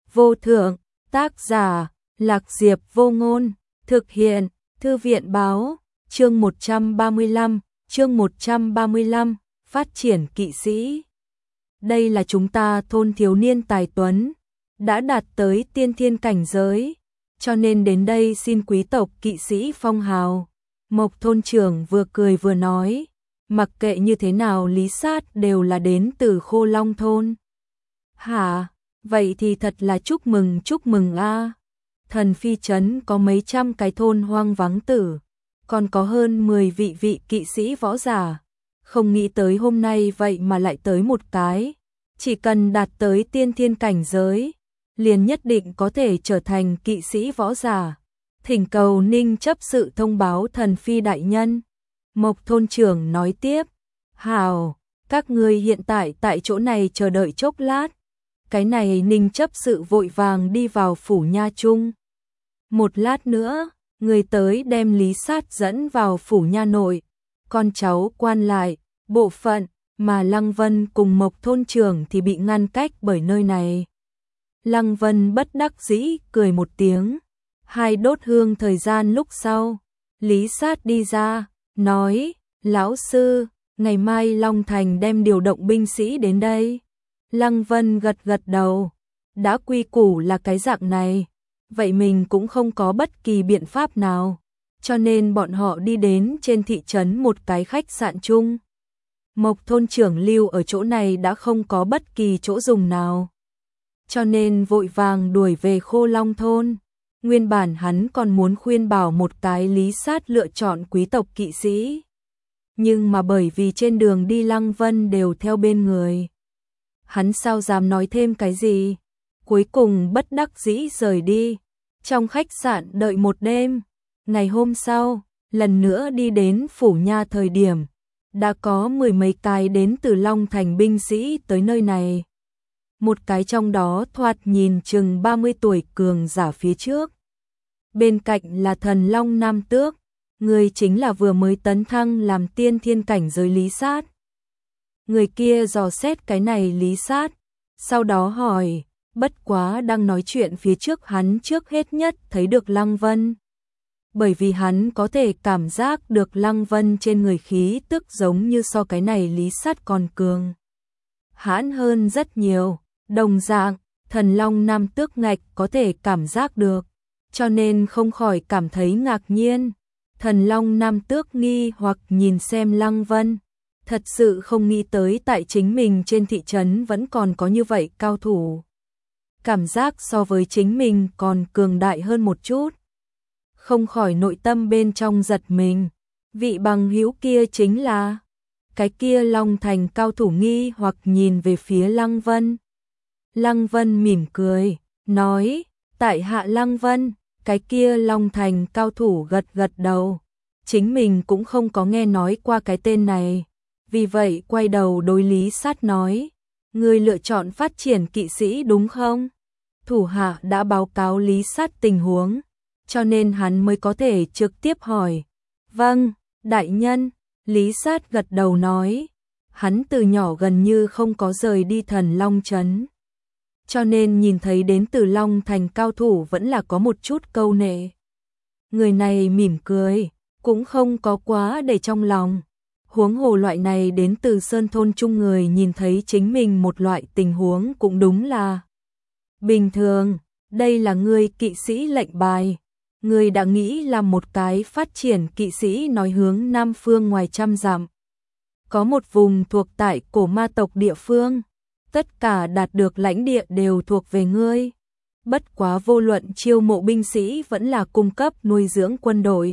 vô thượng, tác giả, Lạc Diệp Vô Ngôn, thực hiện, Thư viện báo, chương 135, phát triển kỵ sĩ. Đây là chúng ta thôn thiếu niên tài tuấn, đã đạt tới tiên thiên cảnh giới, cho nên đến đây xin quý tộc kỵ sĩ phong hào. Mộc thôn trưởng vừa cười vừa nói, mặc kệ như thế nào Lý Sát đều là đến từ Khô Long thôn. Hả, vậy thì thật là chúc mừng a. Thần Phi trấn có mấy trăm cái thôn hoang vắng tử, còn có hơn 10 vị kỵ sĩ võ giả. Không nghĩ tới hôm nay vậy mà lại tới một cái, chỉ cần đạt tới tiên thiên cảnh giới, liền nhất định có thể trở thành kỵ sĩ võ giả. Thỉnh cầu Ninh chấp sự thông báo Thần Phi đại nhân. Mộc thôn trưởng nói tiếp, hào, các ngươi hiện tại tại chỗ này chờ đợi chốc lát. Cái này Ninh chấp sự vội vàng đi vào phủ nha chung. Một lát nữa, người tới đem Lý Sát dẫn vào phủ nha nội. Con cháu quan lại, bộ phận, mà Lăng Vân cùng Mộc thôn trưởng thì bị ngăn cách bởi nơi này. Lăng Vân bất đắc dĩ cười một tiếng. Hai đốt hương thời gian lúc sau, Lý Sát đi ra, nói, lão sư, ngày mai Long Thành đem điều động binh sĩ đến đây. Lăng Vân gật đầu, đã quy củ là cái dạng này, vậy mình cũng không có bất kỳ biện pháp nào, cho nên bọn họ đi đến trên thị trấn một cái khách sạn chung. Mộc thôn trưởng lưu ở chỗ này đã không có bất kỳ chỗ dùng nào, cho nên vội vàng đuổi về Khô Long thôn. Nguyên bản hắn còn muốn khuyên bảo một cái Lý Sát lựa chọn quý tộc kỵ sĩ, nhưng mà bởi vì trên đường đi Lăng Vân đều theo bên người, hắn sao dám nói thêm cái gì, cuối cùng bất đắc dĩ rời đi. Trong khách sạn đợi một đêm, ngày hôm sau, lần nữa đi đến phủ nha thời điểm, đã có 10 mấy cái đến từ Long Thành binh sĩ tới nơi này. Một cái trong đó thoạt nhìn chừng 30 tuổi cường giả phía trước. Bên cạnh là thần Long Nam Tước, người chính là vừa mới tấn thăng làm tiên thiên cảnh giới Lý Sát. Người kia dò xét cái này Lý Sát, sau đó hỏi, bất quá đang nói chuyện phía trước hắn trước hết nhất thấy được Lăng Vân. Bởi vì hắn có thể cảm giác được Lăng Vân trên người khí tức giống như so cái này Lý Sát còn cường hãn hơn rất nhiều. Đồng dạng, thần Long Nam Tước ngạch có thể cảm giác được, cho nên không khỏi cảm thấy ngạc nhiên. Thần Long Nam Tước nghi hoặc nhìn xem Lăng Vân, thật sự không nghĩ tới tại chính mình trên thị trấn vẫn còn có như vậy cao thủ. Cảm giác so với chính mình còn cường đại hơn một chút. Không khỏi nội tâm bên trong giật mình, vị bằng hữu kia chính là cái kia Long Thành cao thủ nghi hoặc nhìn về phía Lăng Vân. Lăng Vân mỉm cười, nói, tại hạ Lăng Vân. Cái kia Long Thành cao thủ gật đầu, chính mình cũng không có nghe nói qua cái tên này, vì vậy quay đầu đối Lý Sát nói, ngươi lựa chọn phát triển kỵ sĩ đúng không? Thủ hạ đã báo cáo Lý Sát tình huống, cho nên hắn mới có thể trực tiếp hỏi. Vâng, đại nhân, Lý Sát gật đầu nói, hắn từ nhỏ gần như không có rời đi Thần Long trấn, cho nên nhìn thấy đến từ Long Thành cao thủ vẫn là có một chút câu nệ. Người này mỉm cười, cũng không có quá để trong lòng. Huống hồ loại này đến từ Sơn thôn chung người nhìn thấy chính mình một loại tình huống cũng đúng là bình thường. Đây là người kỵ sĩ lệnh bài. Người đã nghĩ là một cái phát triển kỵ sĩ nói hướng Nam phương ngoài trăm dặm. Có một vùng thuộc tại cổ ma tộc địa phương. Tất cả đạt được lãnh địa đều thuộc về ngươi. Bất quá vô luận chiêu mộ binh sĩ vẫn là cung cấp nuôi dưỡng quân đội.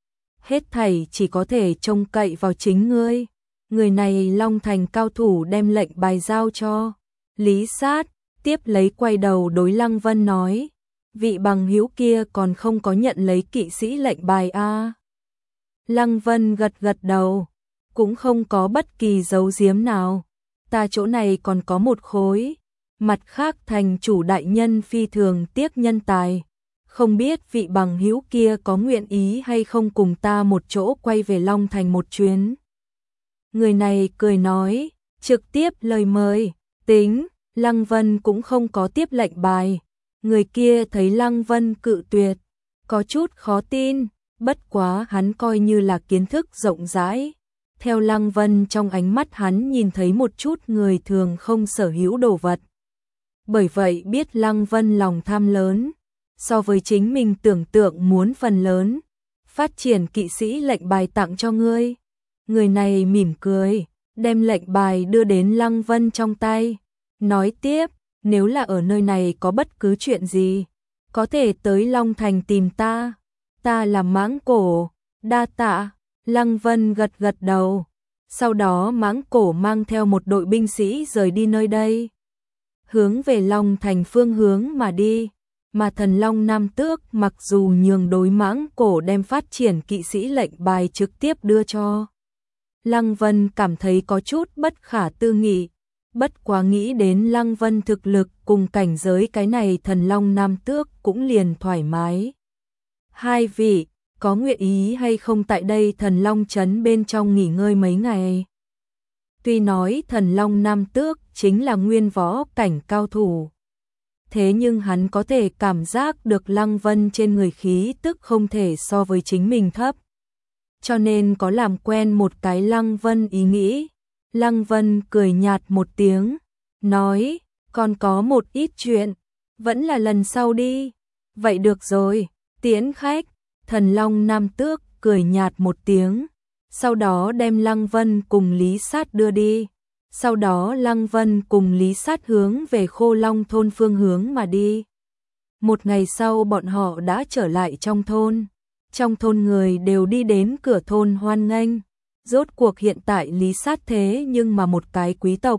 Hết thảy chỉ có thể trông cậy vào chính ngươi. Người này Long Thành cao thủ đem lệnh bài giao cho Lý Sát, tiếp lấy quay đầu đối Lăng Vân nói, vị bằng hữu kia còn không có nhận lấy kỵ sĩ lệnh bài a. Lăng Vân gật đầu, cũng không có bất kỳ giấu giếm nào. Ta chỗ này còn có một khối, mặt khác thành chủ đại nhân phi thường tiếc nhân tài, không biết vị bằng hữu kia có nguyện ý hay không cùng ta một chỗ quay về Long Thành một chuyến. Người này cười nói, trực tiếp lời mời, tính, Lăng Vân cũng không có tiếp lệnh bài, Người kia thấy Lăng Vân cự tuyệt, có chút khó tin, bất quá hắn coi như là kiến thức rộng rãi. Theo Lăng Vân trong ánh mắt hắn nhìn thấy một chút người thường không sở hữu đồ vật. Bởi vậy biết Lăng Vân lòng tham lớn, so với chính mình tưởng tượng muốn phần lớn. Phát triển kỵ sĩ lệnh bài tặng cho ngươi. Người này mỉm cười, đem lệnh bài đưa đến Lăng Vân trong tay. Nói tiếp, nếu là ở nơi này có bất cứ chuyện gì, có thể tới Long Thành tìm ta. Ta là Mãng Cổ, đa tạ. Lăng Vân gật gật đầu. Sau đó Mãng Cổ mang theo một đội binh sĩ rời đi nơi đây, hướng về Long Thành phương hướng mà đi. Mà Thần Long Nam Tước mặc dù nhường đối Mãng Cổ đem phát triển kỵ sĩ lệnh bài trực tiếp đưa cho. Lăng Vân cảm thấy có chút bất khả tư nghị, bất quá nghĩ đến Lăng Vân thực lực cùng cảnh giới cái này Thần Long Nam Tước cũng liền thoải mái. Hai vị, có nguyện ý hay không tại đây Thần Long Trấn bên trong nghỉ ngơi mấy ngày? Tuy nói Thần Long Nam Tước chính là nguyên võ cảnh cao thủ, thế nhưng hắn có thể cảm giác được Lăng Vân trên người khí tức không thể so với chính mình thấp. Cho nên có làm quen một cái Lăng Vân ý nghĩ. Lăng Vân cười nhạt một tiếng, nói, còn có một ít chuyện, vẫn là lần sau đi. Vậy được rồi, tiễn khách. Thần Long Nam Tước cười nhạt một tiếng, sau đó đem Lăng Vân cùng Lý Sát đưa đi. Sau đó Lăng Vân cùng Lý Sát hướng về Khô Long thôn phương hướng mà đi. Một ngày sau bọn họ đã trở lại trong thôn. Trong thôn người đều đi đến cửa thôn hoan nghênh. Rốt cuộc hiện tại Lý Sát thế nhưng mà một cái quý tộc.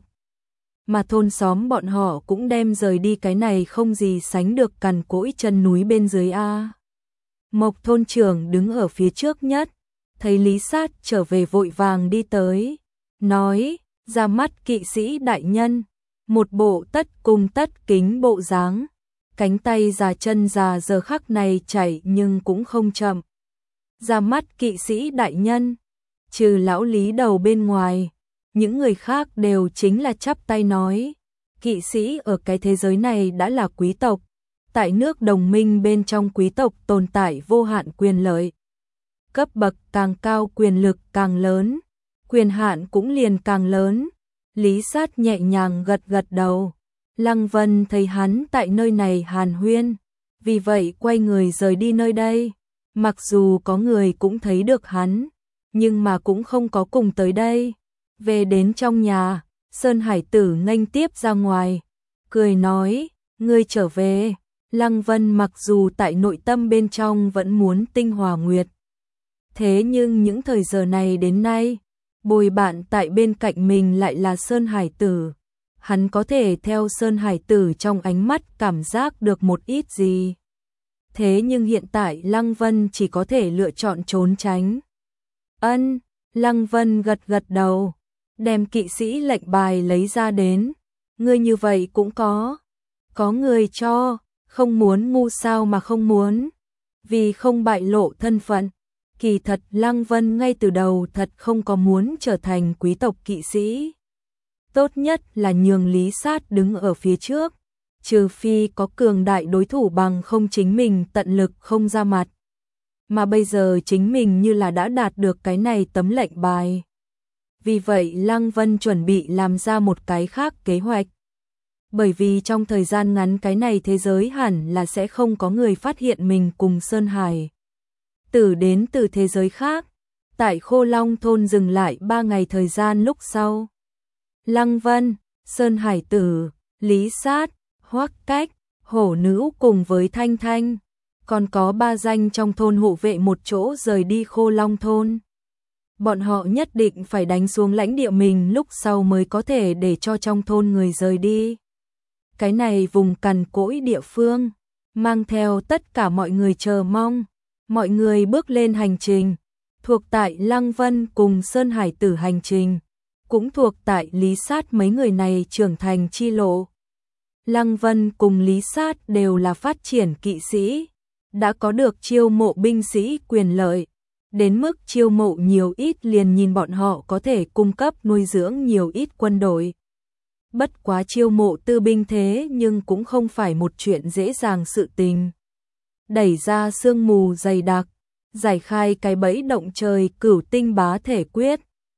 Mà thôn xóm bọn họ cũng đem rời đi cái này không gì sánh được cằn cỗi chân núi bên dưới a. Mộc thôn trưởng đứng ở phía trước nhất, thấy Lý Sát trở về vội vàng đi tới, nói, ra mắt kỵ sĩ đại nhân, một bộ tất cung tất kính bộ dáng, cánh tay già chân già giờ khắc này chảy nhưng cũng không chậm. Ra mắt kỵ sĩ đại nhân, trừ lão Lý đầu bên ngoài, những người khác đều chính là chắp tay nói, kỵ sĩ ở cái thế giới này đã là quý tộc. Tại nước đồng minh bên trong quý tộc tồn tại vô hạn quyền lợi. Cấp bậc càng cao quyền lực càng lớn, quyền hạn cũng liền càng lớn. Lý Sát nhẹ nhàng gật gật đầu. Lăng Vân thấy hắn tại nơi này hàn huyên, vì vậy quay người rời đi nơi đây. Mặc dù có người cũng thấy được hắn, nhưng mà cũng không có cùng tới đây. Về đến trong nhà, Sơn Hải Tử nghênh tiếp ra ngoài, cười nói, ngươi trở về. Lăng Vân mặc dù tại nội tâm bên trong vẫn muốn tinh hòa nguyệt. Thế nhưng những thời giờ này đến nay, bồi bạn tại bên cạnh mình lại là Sơn Hải Tử. Hắn có thể theo Sơn Hải Tử trong ánh mắt cảm giác được một ít gì. Thế nhưng hiện tại Lăng Vân chỉ có thể lựa chọn trốn tránh. Ân, Lăng Vân gật gật đầu, đem kỵ sĩ lệnh bài lấy ra đến. Ngươi như vậy cũng có người cho. Không muốn ngu sao mà không muốn, vì không bại lộ thân phận. Kỳ thật Lăng Vân ngay từ đầu thật không có muốn trở thành quý tộc kỵ sĩ. Tốt nhất là nhường Lý Sát đứng ở phía trước, trừ phi có cường đại đối thủ bằng không chính mình tận lực không ra mặt. Mà bây giờ chính mình như là đã đạt được cái này tấm lệnh bài. Vì vậy Lăng Vân chuẩn bị làm ra một cái khác kế hoạch. Bởi vì trong thời gian ngắn cái này thế giới hẳn là sẽ không có người phát hiện mình cùng Sơn Hải Tử đến từ thế giới khác. Tại Khô Long thôn dừng lại 3 ngày thời gian lúc sau. Lăng Vân, Sơn Hải Tử, Lý Sát, Hoắc Cách, Hổ Nữ cùng với Thanh Thanh, còn có 3 danh trong thôn hộ vệ một chỗ rời đi Khô Long thôn. Bọn họ nhất định phải đánh xuống lãnh địa mình lúc sau mới có thể để cho trong thôn người rời đi. Cái này vùng cằn cỗi địa phương, mang theo tất cả mọi người chờ mong. Mọi người bước lên hành trình, thuộc tại Lăng Vân cùng Sơn Hải Tử hành trình, cũng thuộc tại Lý Sát mấy người này trưởng thành chi lộ. Lăng Vân cùng Lý Sát đều là phát triển kỵ sĩ, đã có được chiêu mộ binh sĩ quyền lợi, đến mức chiêu mộ nhiều ít liền nhìn bọn họ có thể cung cấp nuôi dưỡng nhiều ít quân đội. Bất quá chiêu mộ tư binh thế nhưng cũng không phải một chuyện dễ dàng sự tình. Đẩy ra sương mù dày đặc, giải khai cái bẫy động trời Cửu Tinh Bá Thể Quyết,